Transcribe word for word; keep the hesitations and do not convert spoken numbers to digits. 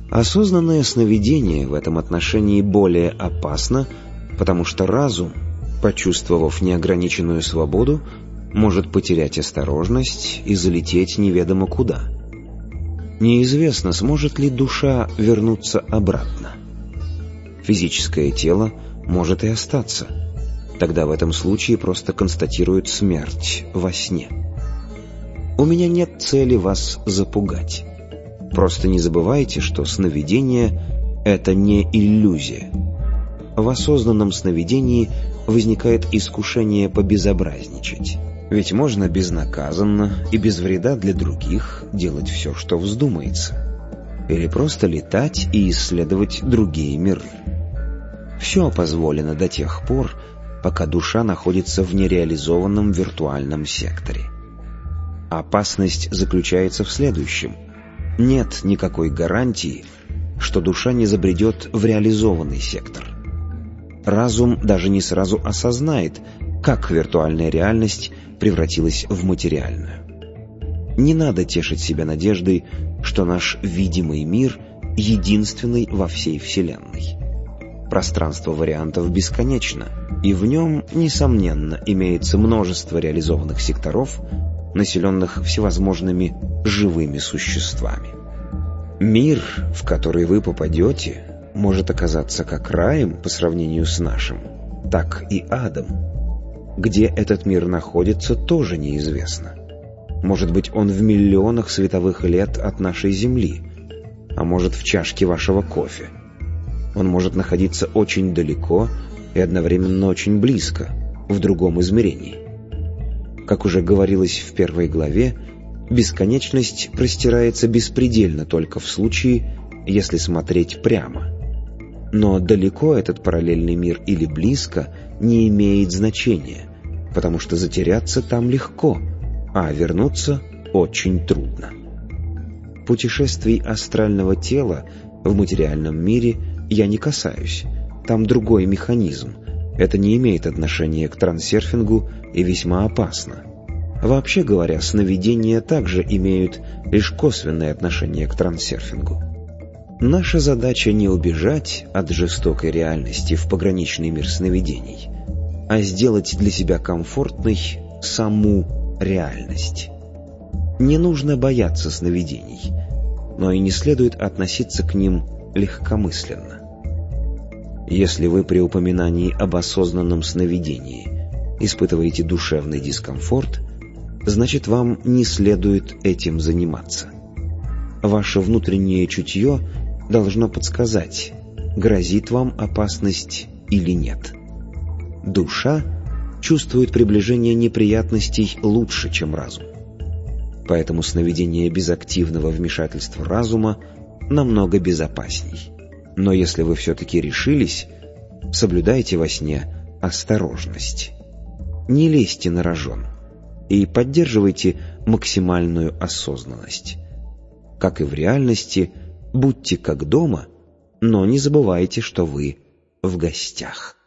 Осознанное сновидение в этом отношении более опасно, потому что разум, почувствовав неограниченную свободу, может потерять осторожность и залететь неведомо куда. Неизвестно, сможет ли душа вернуться обратно. Физическое тело может и остаться. Тогда в этом случае просто констатируют смерть во сне. У меня нет цели вас запугать. Просто не забывайте, что сновидение — это не иллюзия. В осознанном сновидении возникает искушение побезобразничать. Ведь можно безнаказанно и без вреда для других делать все, что вздумается. Или просто летать и исследовать другие миры. Все позволено до тех пор, пока душа находится в нереализованном виртуальном секторе. Опасность заключается в следующем. Нет никакой гарантии, что душа не забредет в реализованный сектор. Разум даже не сразу осознает, как виртуальная реальность превратилась в материальную. Не надо тешить себя надеждой, что наш видимый мир единственный во всей Вселенной. Пространство вариантов бесконечно, и в нем, несомненно, имеется множество реализованных секторов, населенных всевозможными живыми существами. Мир, в который вы попадете, может оказаться как раем по сравнению с нашим, так и адом. Где этот мир находится, тоже неизвестно. Может быть, он в миллионах световых лет от нашей Земли, а может, в чашке вашего кофе. Он может находиться очень далеко и одновременно очень близко, в другом измерении. Как уже говорилось в первой главе, бесконечность простирается беспредельно только в случае, если смотреть прямо. Но далеко этот параллельный мир или близко не имеет значения, потому что затеряться там легко, а вернуться очень трудно. Путешествий астрального тела в материальном мире я не касаюсь, там другой механизм. Это не имеет отношения к трансерфингу и весьма опасно. Вообще говоря, сновидения также имеют лишь косвенное отношение к трансерфингу. Наша задача не убежать от жестокой реальности в пограничный мир сновидений, а сделать для себя комфортной саму реальность. Не нужно бояться сновидений, но и не следует относиться к ним легкомысленно. Если вы при упоминании об осознанном сновидении испытываете душевный дискомфорт, значит, вам не следует этим заниматься. Ваше внутреннее чутье должно подсказать, грозит вам опасность или нет. Душа чувствует приближение неприятностей лучше, чем разум. Поэтому сновидение без активного вмешательства разума намного безопасней. Но если вы все-таки решились, соблюдайте во сне осторожность. Не лезьте на рожон и поддерживайте максимальную осознанность. Как и в реальности, будьте как дома, но не забывайте, что вы в гостях.